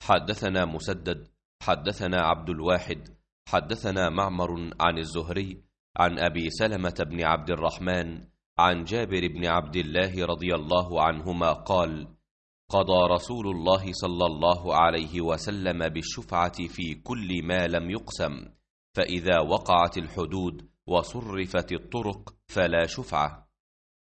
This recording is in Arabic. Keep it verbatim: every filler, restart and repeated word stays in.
حدثنا مسدد حدثنا عبد الواحد حدثنا معمر عن الزهري عن أبي سلمة بن عبد الرحمن عن جابر بن عبد الله رضي الله عنهما قال: قضى رسول الله صلى الله عليه وسلم بالشفعة في كل ما لم يقسم، فإذا وقعت الحدود وصرفت الطرق فلا شفعة.